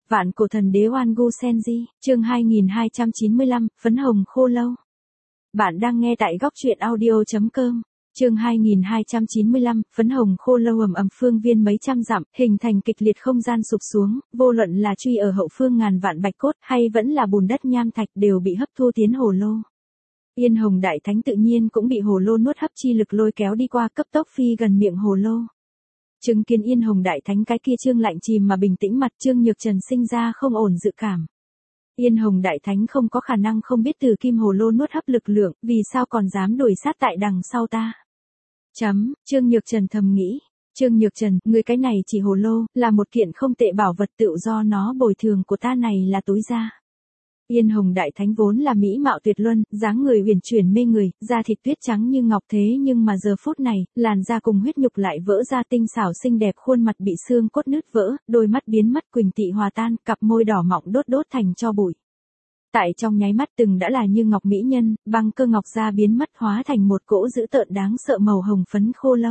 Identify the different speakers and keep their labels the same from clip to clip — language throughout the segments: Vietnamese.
Speaker 1: Vạn cổ thần đế Oan Gu Senji, chương 2295, phấn hồng khô lâu. Bạn đang nghe tại góc truyện audio.com. Chương 2295, phấn hồng khô lâu ầm phương viên mấy trăm dặm, hình thành kịch liệt không gian sụp xuống, vô luận là truy ở hậu phương ngàn vạn bạch cốt hay vẫn là bùn đất nham thạch đều bị hấp thu tiến hồ lô. Yên Hồng Đại Thánh tự nhiên cũng bị hồ lô nuốt hấp chi lực lôi kéo đi qua, cấp tốc phi gần miệng hồ lô. Chứng kiến Yên Hồng Đại Thánh cái kia trương lạnh chìm mà bình tĩnh mặt, Trương Nhược Trần sinh ra không ổn dự cảm. Yên Hồng Đại Thánh không có khả năng không biết từ kim hồ lô nuốt hấp lực lượng, vì sao còn dám đuổi sát tại đằng sau ta. Trương Nhược Trần thầm nghĩ. Trương Nhược Trần, người cái này chỉ hồ lô, là một kiện không tệ bảo vật, tự do nó bồi thường của ta này là tối ra. Yên Hồng Đại Thánh vốn là mỹ mạo tuyệt luân, dáng người uyển chuyển mê người, da thịt tuyết trắng như ngọc, thế nhưng mà giờ phút này, làn da cùng huyết nhục lại vỡ ra, tinh xảo xinh đẹp khuôn mặt bị xương cốt nứt vỡ, đôi mắt biến mất quỳnh tị hòa tan, cặp môi đỏ mọng đốt thành tro bụi. Tại trong nháy mắt từng đã là như ngọc mỹ nhân, băng cơ ngọc da biến mất hóa thành một cỗ dữ tợn đáng sợ màu hồng phấn khô lâu.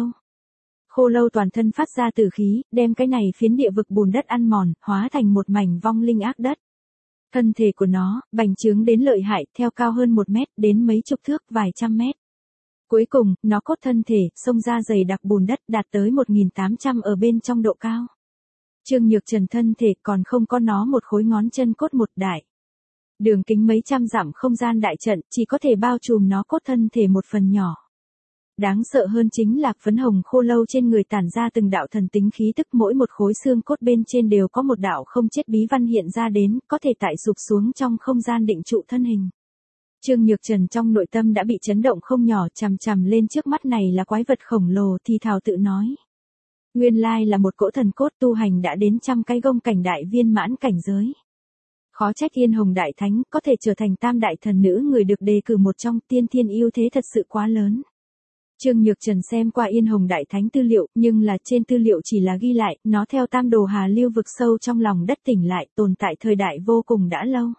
Speaker 1: Khô lâu toàn thân phát ra tử khí, đem cái này phiến địa vực bùn đất ăn mòn, hóa thành một mảnh vong linh ác đất. Thân thể của nó, bành trướng đến lợi hại, theo cao hơn 1 mét, đến mấy chục thước, vài trăm mét. Cuối cùng, nó cốt thân thể, xông ra dày đặc bùn đất, đạt tới 1.800 ở bên trong độ cao. Trương Nhược Trần thân thể còn không có nó một khối ngón chân cốt một đại. Đường kính mấy trăm dặm không gian đại trận, chỉ có thể bao trùm nó cốt thân thể một phần nhỏ. Đáng sợ hơn chính là phấn hồng khô lâu trên người tản ra từng đạo thần tính khí tức, mỗi một khối xương cốt bên trên đều có một đạo không chết bí văn hiện ra đến, có thể tại sụp xuống trong không gian định trụ thân hình. Trương Nhược Trần trong nội tâm đã bị chấn động không nhỏ, chằm lên trước mắt này là quái vật khổng lồ, thì thào tự nói. Nguyên lai là một cỗ thần cốt, tu hành đã đến 100 cái gông cảnh đại viên mãn cảnh giới. Khó trách Yên Hồng Đại Thánh có thể trở thành tam đại thần nữ người được đề cử một trong, tiên thiên ưu thế thật sự quá lớn. Trương Nhược Trần xem qua Yên Hồng Đại Thánh tư liệu, nhưng là trên tư liệu chỉ là ghi lại, nó theo Tam Đồ Hà Lưu vực sâu trong lòng đất tỉnh lại, tồn tại thời đại vô cùng đã lâu.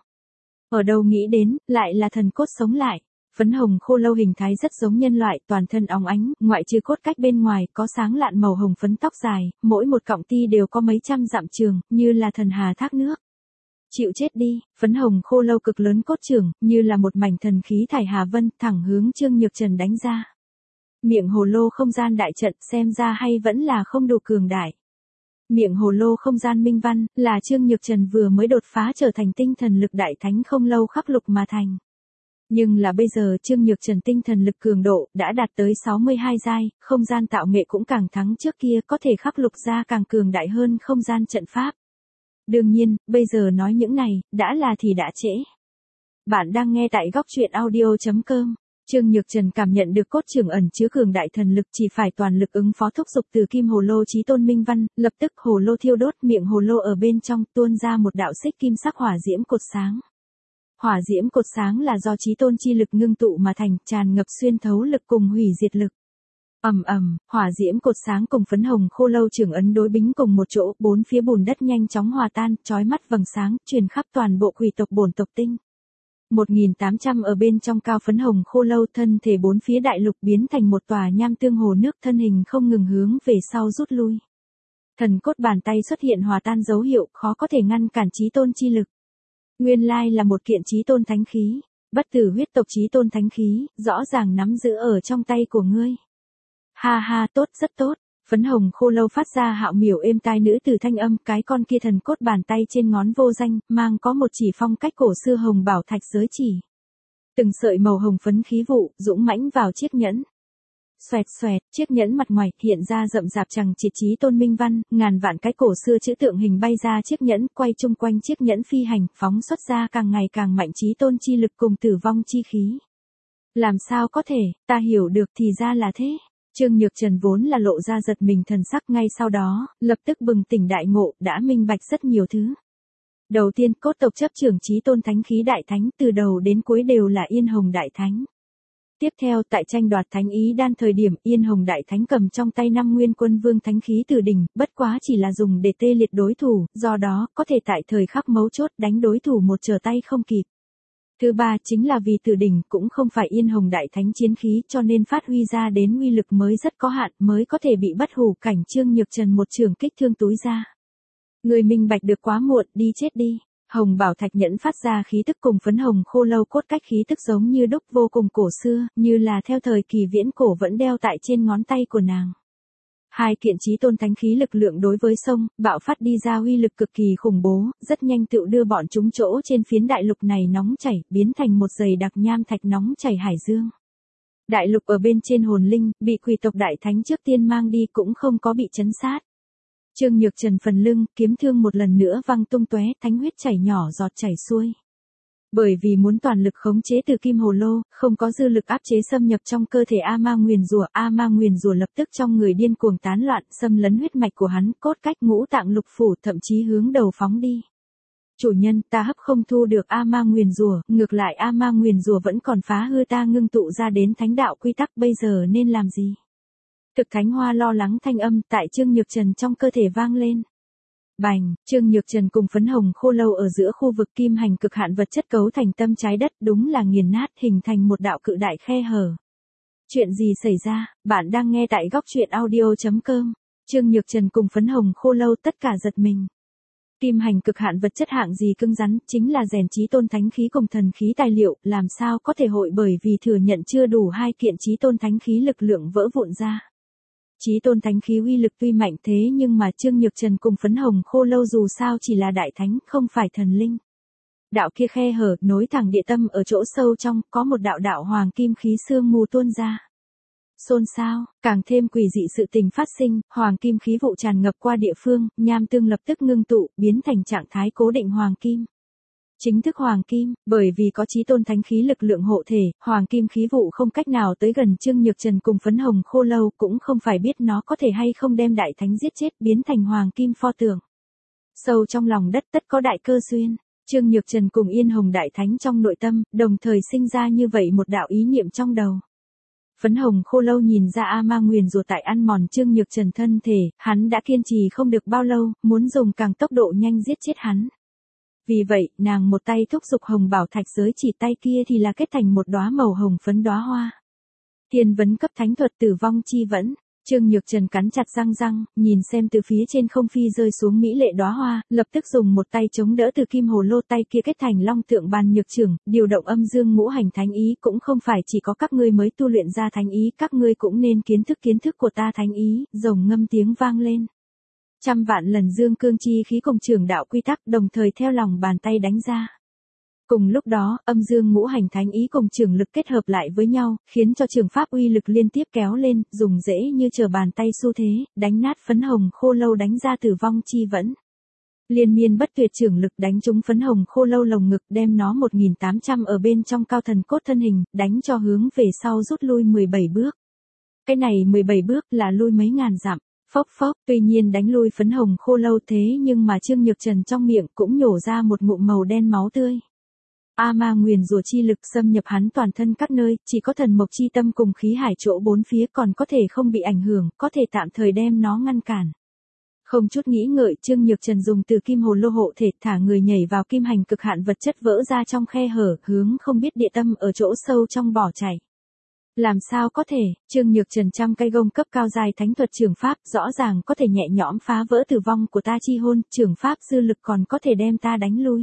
Speaker 1: Ở đâu nghĩ đến, lại là thần cốt sống lại. Phấn hồng khô lâu hình thái rất giống nhân loại, toàn thân óng ánh, ngoại trừ cốt cách bên ngoài, có sáng lạn màu hồng phấn tóc dài, mỗi một cọng ti đều có mấy trăm dặm trường, như là thần hà thác nước. Chịu chết đi, phấn hồng khô lâu cực lớn cốt trưởng, như là một mảnh thần khí thải hà vân, thẳng hướng Trương Nhược Trần đánh ra. Miệng hồ lô không gian đại trận xem ra hay vẫn là không đủ cường đại. Miệng hồ lô không gian minh văn, là Trương Nhược Trần vừa mới đột phá trở thành tinh thần lực đại thánh không lâu khắc lục mà thành. Nhưng là bây giờ Trương Nhược Trần tinh thần lực cường độ, đã đạt tới 62 giai, không gian tạo nghệ cũng càng thắng trước kia, có thể khắc lục ra càng cường đại hơn không gian trận pháp. Đương nhiên, bây giờ nói những này, đã là thì đã trễ. Bạn đang nghe tại góc truyện audio.com. Trương Nhược Trần cảm nhận được cốt trưởng ẩn chứa cường đại thần lực, chỉ phải toàn lực ứng phó thúc giục từ kim hồ lô chí tôn minh văn, lập tức hồ lô thiêu đốt, miệng hồ lô ở bên trong tuôn ra một đạo xích kim sắc hỏa diễm cột sáng. Hỏa diễm cột sáng là do chí tôn chi lực ngưng tụ mà thành, tràn ngập xuyên thấu lực cùng hủy diệt lực. Hỏa diễm cột sáng cùng phấn hồng khô lâu trưởng ấn đối bính cùng một chỗ, bốn phía bùn đất nhanh chóng hòa tan, chói mắt vầng sáng truyền khắp toàn bộ quỷ tộc bổn tộc tinh. 1.800 ở bên trong cao phấn hồng khô lâu, thân thể bốn phía đại lục biến thành một tòa nham tương hồ nước, thân hình không ngừng hướng về sau rút lui. Thần cốt bàn tay xuất hiện hòa tan dấu hiệu, khó có thể ngăn cản chí tôn chi lực. Nguyên lai là một kiện chí tôn thánh khí, bất tử huyết tộc chí tôn thánh khí, rõ ràng nắm giữ ở trong tay của ngươi. Ha ha, tốt, rất tốt. Phấn hồng khô lâu phát ra hạo miểu êm tai nữ từ thanh âm, cái con kia thần cốt bàn tay trên ngón vô danh, mang có một chỉ phong cách cổ xưa hồng bảo thạch giới chỉ. Từng sợi màu hồng phấn khí vụ, dũng mãnh vào chiếc nhẫn. Xoẹt xoẹt, chiếc nhẫn mặt ngoài, hiện ra rậm rạp chằng chịt chí tôn minh văn, ngàn vạn cái cổ xưa chữ tượng hình bay ra chiếc nhẫn, quay chung quanh chiếc nhẫn phi hành, phóng xuất ra càng ngày càng mạnh chí tôn chi lực cùng tử vong chi khí. Làm sao có thể, ta hiểu được thì ra là thế. Trương Nhược Trần vốn là lộ ra giật mình thần sắc, ngay sau đó, lập tức bừng tỉnh đại ngộ, đã minh bạch rất nhiều thứ. Đầu tiên, cốt tộc chấp trưởng chí tôn thánh khí đại thánh, từ đầu đến cuối đều là Yên Hồng Đại Thánh. Tiếp theo, tại tranh đoạt thánh ý đan thời điểm, Yên Hồng Đại Thánh cầm trong tay 5 nguyên quân vương thánh khí từ đỉnh, bất quá chỉ là dùng để tê liệt đối thủ, do đó, có thể tại thời khắc mấu chốt đánh đối thủ một trở tay không kịp. Thứ ba chính là vì tử đỉnh cũng không phải Yên Hồng Đại Thánh chiến khí, cho nên phát huy ra đến uy lực mới rất có hạn, mới có thể bị bất hủ cảnh Trương Nhược Trần một trường kích thương túi ra. Người minh bạch được quá muộn, đi chết đi. Hồng bảo thạch nhẫn phát ra khí tức cùng phấn hồng khô lâu cốt cách khí tức giống như đúc vô cùng cổ xưa, như là theo thời kỳ viễn cổ vẫn đeo tại trên ngón tay của nàng. Hai kiện chí tôn thánh khí lực lượng đối với sông, bạo phát đi ra uy lực cực kỳ khủng bố, rất nhanh tựu đưa bọn chúng chỗ trên phiến đại lục này nóng chảy, biến thành một dày đặc nham thạch nóng chảy hải dương. Đại lục ở bên trên hồn linh, bị quỷ tộc đại thánh trước tiên mang đi cũng không có bị chấn sát. Trương Nhược Trần phần lưng, kiếm thương một lần nữa văng tung tóe, thánh huyết chảy nhỏ giọt chảy xuôi. Bởi vì muốn toàn lực khống chế từ kim hồ lô, không có dư lực áp chế xâm nhập trong cơ thể A Ma nguyền rủa lập tức trong người điên cuồng tán loạn, xâm lấn huyết mạch của hắn, cốt cách ngũ tạng lục phủ, thậm chí hướng đầu phóng đi. Chủ nhân, ta hấp không thu được A Ma nguyền rủa, ngược lại A Ma nguyền rủa vẫn còn phá hư ta ngưng tụ ra đến thánh đạo quy tắc, bây giờ nên làm gì? Thực Thánh Hoa lo lắng thanh âm tại Trương Nhược Trần trong cơ thể vang lên. Bành, Trương Nhược Trần cùng phấn hồng khô lâu ở giữa khu vực kim hành cực hạn vật chất cấu thành tâm trái đất, đúng là nghiền nát, hình thành một đạo cự đại khe hở. Chuyện gì xảy ra? Bạn đang nghe tại góc truyện audio.com. Trương Nhược Trần cùng phấn hồng khô lâu tất cả giật mình. Kim hành cực hạn vật chất hạng gì cứng rắn, chính là rèn chí tôn thánh khí cùng thần khí tài liệu, làm sao có thể hội bởi vì thừa nhận chưa đủ hai kiện chí tôn thánh khí lực lượng vỡ vụn ra. Chí tôn thánh khí uy lực tuy mạnh thế nhưng mà Trương Nhược Trần cùng phấn hồng khô lâu dù sao chỉ là đại thánh, không phải thần linh. Đạo kia khe hở, nối thẳng địa tâm ở chỗ sâu trong, có một đạo hoàng kim khí sương mù tuôn ra. Xôn xao, càng thêm quỷ dị sự tình phát sinh, hoàng kim khí vụ tràn ngập qua địa phương, nham tương lập tức ngưng tụ, biến thành trạng thái cố định hoàng kim. Chính thức hoàng kim, bởi vì có chí tôn thánh khí lực lượng hộ thể, hoàng kim khí vụ không cách nào tới gần Trương Nhược Trần cùng phấn hồng khô lâu, cũng không phải biết nó có thể hay không đem đại thánh giết chết, biến thành hoàng kim pho tượng. Sâu trong lòng đất tất có đại cơ duyên. Trương Nhược Trần cùng Yên Hồng đại thánh trong nội tâm, đồng thời sinh ra như vậy một đạo ý niệm trong đầu. Phấn hồng khô lâu nhìn ra A Ma nguyền rủa tại ăn mòn Trương Nhược Trần thân thể, hắn đã kiên trì không được bao lâu, muốn dùng càng tốc độ nhanh giết chết hắn. Vì vậy, nàng một tay thúc giục hồng bảo thạch giới chỉ, tay kia thì là kết thành một đóa màu hồng phấn đóa hoa. Thiên vấn cấp thánh thuật tử vong chi vẫn. Trương Nhược Trần cắn chặt răng, nhìn xem từ phía trên không phi rơi xuống mỹ lệ đóa hoa, lập tức dùng một tay chống đỡ từ kim hồ lô, tay kia kết thành long tượng bàn nhược trưởng, điều động âm dương ngũ hành thánh ý, cũng không phải chỉ có các ngươi mới tu luyện ra thánh ý, các ngươi cũng nên kiến thức của ta thánh ý, rồng ngâm tiếng vang lên. Trăm vạn lần dương cương chi khí cùng trường đạo quy tắc đồng thời theo lòng bàn tay đánh ra. Cùng lúc đó, âm dương ngũ hành thánh ý cùng trường lực kết hợp lại với nhau, khiến cho trường pháp uy lực liên tiếp kéo lên, dùng dễ như trở bàn tay xu thế, đánh nát phấn hồng khô lâu, đánh ra tử vong chi vẫn. Liên miên bất tuyệt trường lực đánh trúng phấn hồng khô lâu lồng ngực, đem nó 1800 ở bên trong cao thần cốt thân hình, đánh cho hướng về sau rút lui 17 bước. Cái này 17 bước là lui mấy ngàn dặm. Phốc, tuy nhiên đánh lui phấn hồng khô lâu thế nhưng mà Trương Nhược Trần trong miệng cũng nhổ ra một ngụm màu đen máu tươi. A Ma nguyền rủa chi lực xâm nhập hắn toàn thân các nơi, chỉ có thần mộc chi tâm cùng khí hải chỗ bốn phía còn có thể không bị ảnh hưởng, có thể tạm thời đem nó ngăn cản. Không chút nghĩ ngợi, Trương Nhược Trần dùng từ kim hồ lô hộ thể, thả người nhảy vào kim hành cực hạn vật chất vỡ ra trong khe hở, hướng không biết địa tâm ở chỗ sâu trong bỏ chạy. Làm sao có thể, Trương Nhược Trần trăm cây gông cấp cao dài thánh thuật trường pháp, rõ ràng có thể nhẹ nhõm phá vỡ tử vong của ta chi hôn, trường pháp dư lực còn có thể đem ta đánh lui.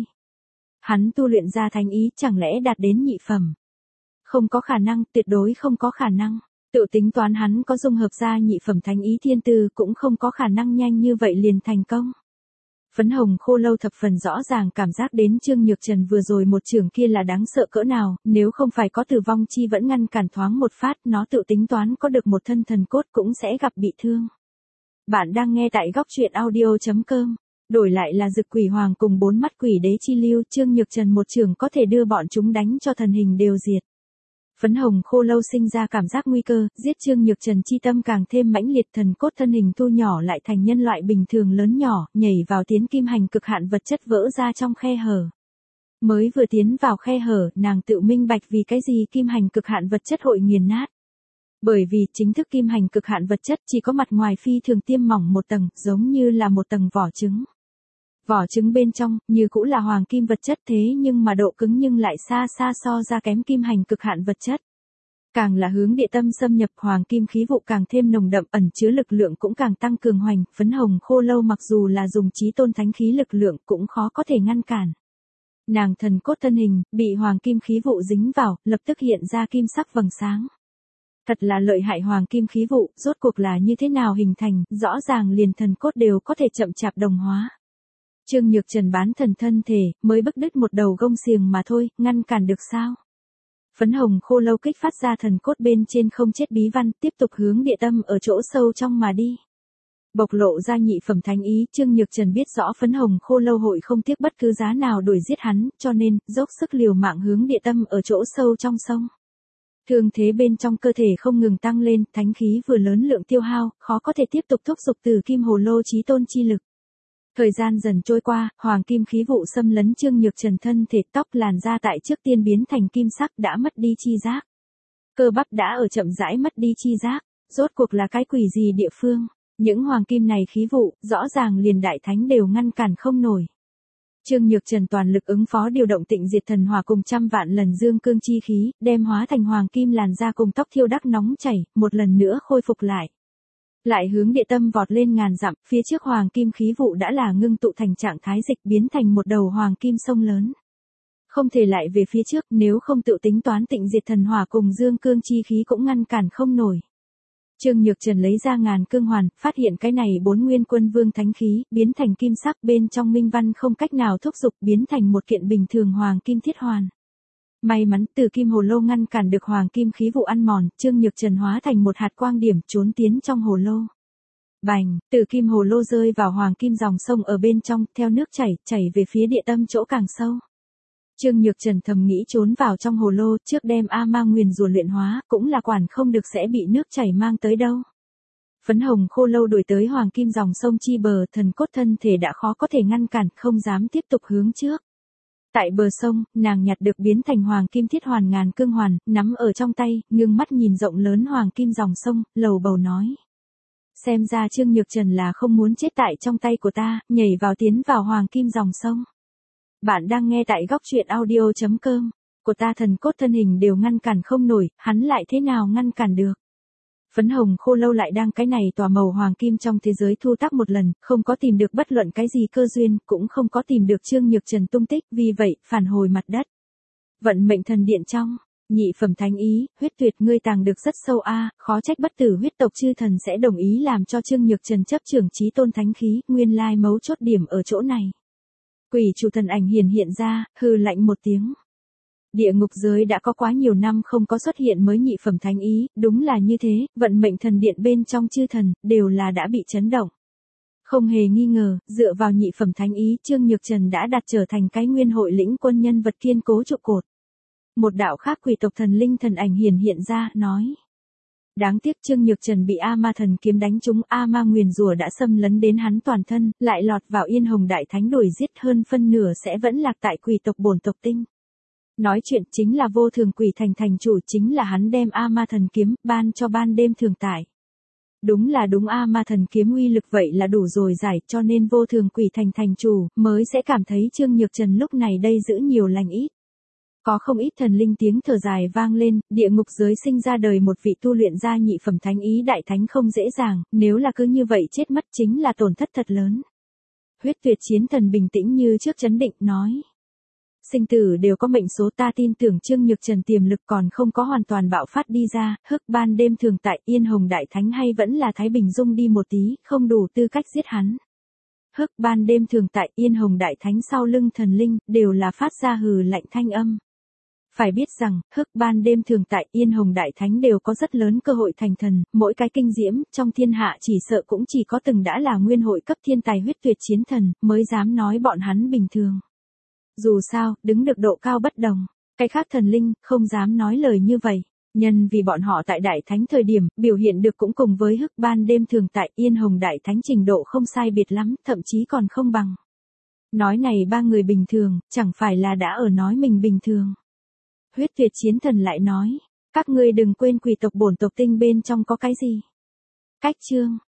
Speaker 1: Hắn tu luyện ra thánh ý, chẳng lẽ đạt đến nhị phẩm? Không có khả năng, tuyệt đối không có khả năng. Tự tính toán hắn có dung hợp ra nhị phẩm thánh ý thiên tư cũng không có khả năng nhanh như vậy liền thành công. Phấn hồng khô lâu thập phần rõ ràng cảm giác đến Trương Nhược Trần vừa rồi một trường kia là đáng sợ cỡ nào, nếu không phải có tử vong chi vẫn ngăn cản thoáng một phát, nó tự tính toán có được một thân thần cốt cũng sẽ gặp bị thương. Bạn đang nghe tại góc truyện audio.com. Đổi lại là Dực Quỷ Hoàng cùng bốn mắt quỷ đế chi lưu, Trương Nhược Trần một trường có thể đưa bọn chúng đánh cho thần hình đều diệt. Phấn hồng khô lâu sinh ra cảm giác nguy cơ, giết Trương Nhược Trần chi tâm càng thêm mãnh liệt, thần cốt thân hình thu nhỏ lại thành nhân loại bình thường lớn nhỏ, nhảy vào tiến kim hành cực hạn vật chất vỡ ra trong khe hở. Mới vừa tiến vào khe hở, nàng tự minh bạch vì cái gì kim hành cực hạn vật chất hội nghiền nát. Bởi vì chính thức kim hành cực hạn vật chất chỉ có mặt ngoài phi thường tiêm mỏng một tầng, giống như là một tầng vỏ trứng. Vỏ trứng bên trong, như cũ là hoàng kim vật chất thế nhưng mà độ cứng nhưng lại xa so ra kém kim hành cực hạn vật chất. Càng là hướng địa tâm xâm nhập, hoàng kim khí vụ càng thêm nồng đậm, ẩn chứa lực lượng cũng càng tăng cường hoành, phấn hồng khô lâu mặc dù là dùng chí tôn thánh khí lực lượng cũng khó có thể ngăn cản. Nàng thần cốt thân hình, bị hoàng kim khí vụ dính vào, lập tức hiện ra kim sắc vầng sáng. Thật là lợi hại, hoàng kim khí vụ, rốt cuộc là như thế nào hình thành, rõ ràng liền thần cốt đều có thể chậm chạp đồng hóa. Trương Nhược Trần bán thần thân thể, mới bức đứt một đầu gông xiềng mà thôi, ngăn cản được sao? Phấn hồng khô lâu kích phát ra thần cốt bên trên không chết bí văn, tiếp tục hướng địa tâm ở chỗ sâu trong mà đi. Bộc lộ ra nhị phẩm thánh ý, Trương Nhược Trần biết rõ phấn hồng khô lâu hội không tiếc bất cứ giá nào đuổi giết hắn, cho nên, dốc sức liều mạng hướng địa tâm ở chỗ sâu trong sông. Thương thế bên trong cơ thể không ngừng tăng lên, thánh khí vừa lớn lượng tiêu hao, khó có thể tiếp tục thúc giục từ kim hồ lô chí tôn chi lực. Thời gian dần trôi qua, hoàng kim khí vụ xâm lấn Trương Nhược Trần thân thể, tóc làn da tại trước tiên biến thành kim sắc, đã mất đi chi giác. Cơ bắp đã ở chậm rãi mất đi chi giác, rốt cuộc là cái quỷ gì địa phương, những hoàng kim này khí vụ, rõ ràng liền đại thánh đều ngăn cản không nổi. Trương Nhược Trần toàn lực ứng phó điều động tịnh diệt thần hỏa cùng trăm vạn lần dương cương chi khí, đem hóa thành hoàng kim làn da cùng tóc thiêu đắc nóng chảy, một lần nữa khôi phục lại. Lại hướng địa tâm vọt lên ngàn dặm, phía trước hoàng kim khí vụ đã là ngưng tụ thành trạng thái dịch, biến thành một đầu hoàng kim sông lớn. Không thể lại về phía trước, nếu không tự tính toán tịnh diệt thần hỏa cùng dương cương chi khí cũng ngăn cản không nổi. Trương Nhược Trần lấy ra ngàn cương hoàn, phát hiện cái này 4 nguyên quân vương thánh khí, biến thành kim sắc, bên trong minh văn không cách nào thúc giục, biến thành một kiện bình thường hoàng kim thiết hoàn. May mắn từ kim hồ lô ngăn cản được hoàng kim khí vụ ăn mòn, Trương Nhược Trần hóa thành một hạt quang điểm trốn tiến trong hồ lô. Bành, từ kim hồ lô rơi vào hoàng kim dòng sông ở bên trong, theo nước chảy về phía địa tâm chỗ càng sâu. Trương Nhược Trần thầm nghĩ trốn vào trong hồ lô, trước đem A Ma nguyền rủa luyện hóa, cũng là quản không được sẽ bị nước chảy mang tới đâu. Phấn hồng khô lâu đuổi tới hoàng kim dòng sông chi bờ, thần cốt thân thể đã khó có thể ngăn cản, không dám tiếp tục hướng trước. Tại bờ sông, nàng nhặt được biến thành hoàng kim thiết hoàn ngàn cương hoàn, nắm ở trong tay, ngưng mắt nhìn rộng lớn hoàng kim dòng sông, lầu bầu nói. Xem ra Trương Nhược Trần là không muốn chết tại trong tay của ta, nhảy vào tiến vào hoàng kim dòng sông. Bạn đang nghe tại góc truyện audio.com, của ta thần cốt thân hình đều ngăn cản không nổi, hắn lại thế nào ngăn cản được. Phấn hồng khô lâu lại đang cái này tòa màu hoàng kim trong thế giới thu tác một lần, không có tìm được bất luận cái gì cơ duyên, cũng không có tìm được Trương Nhược Trần tung tích, vì vậy, phản hồi mặt đất. Vận mệnh thần điện trong, nhị phẩm thánh ý, huyết tuyệt ngươi tàng được rất sâu a, khó trách bất tử huyết tộc chư thần sẽ đồng ý làm cho Trương Nhược Trần chấp trưởng chí tôn thánh khí, nguyên lai mấu chốt điểm ở chỗ này. Quỷ chủ thần ảnh hiện ra, hừ lạnh một tiếng. Địa ngục giới đã có quá nhiều năm không có xuất hiện mới nhị phẩm thánh ý, đúng là như thế, vận mệnh thần điện bên trong chư thần, đều là đã bị chấn động. Không hề nghi ngờ, dựa vào nhị phẩm thánh ý, Trương Nhược Trần đã đạt trở thành cái nguyên hội lĩnh quân nhân vật kiên cố trụ cột. Một đạo khác quỷ tộc thần linh thần ảnh hiện ra, nói. Đáng tiếc Trương Nhược Trần bị A Ma thần kiếm đánh trúng, A Ma nguyền rủa đã xâm lấn đến hắn toàn thân, lại lọt vào Yên Hồng Đại Thánh đuổi giết, hơn phân nửa sẽ vẫn lạc tại quỷ tộc bổn tộc tinh. Nói chuyện chính là vô thường quỷ thành chủ, chính là hắn đem A Ma thần kiếm ban cho ban đêm thường tại. Đúng là đúng, A Ma thần kiếm uy lực vậy là đủ rồi giải, cho nên vô thường quỷ thành chủ mới sẽ cảm thấy Trương Nhược Trần lúc này đây giữ nhiều lành ít. Có không ít thần linh tiếng thở dài vang lên, địa ngục giới sinh ra đời một vị tu luyện ra nhị phẩm thánh ý đại thánh không dễ dàng, nếu là cứ như vậy chết mất chính là tổn thất thật lớn. Huyết tuyệt chiến thần bình tĩnh như trước chấn định, nói. Sinh tử đều có mệnh số, ta tin tưởng Trương Nhược Trần tiềm lực còn không có hoàn toàn bạo phát đi ra, hức ban đêm thường tại Yên Hồng Đại Thánh hay vẫn là Thái Bình Dung đi một tí, không đủ tư cách giết hắn. Hức ban đêm thường tại Yên Hồng Đại Thánh sau lưng thần linh, đều là phát ra hừ lạnh thanh âm. Phải biết rằng, hức ban đêm thường tại Yên Hồng Đại Thánh đều có rất lớn cơ hội thành thần, mỗi cái kinh diễm, trong thiên hạ chỉ sợ cũng chỉ có từng đã là nguyên hội cấp thiên tài huyết tuyệt chiến thần, mới dám nói bọn hắn bình thường. Dù sao, đứng được độ cao bất đồng, cái khác thần linh, không dám nói lời như vậy, nhân vì bọn họ tại Đại Thánh thời điểm, biểu hiện được cũng cùng với hức ban đêm thường tại Yên Hồng Đại Thánh trình độ không sai biệt lắm, thậm chí còn không bằng. Nói này ba người bình thường, chẳng phải là đã ở nói mình bình thường. Huyết tuyệt chiến thần lại nói, các ngươi đừng quên quỷ tộc bổn tộc tinh bên trong có cái gì. Cách chương,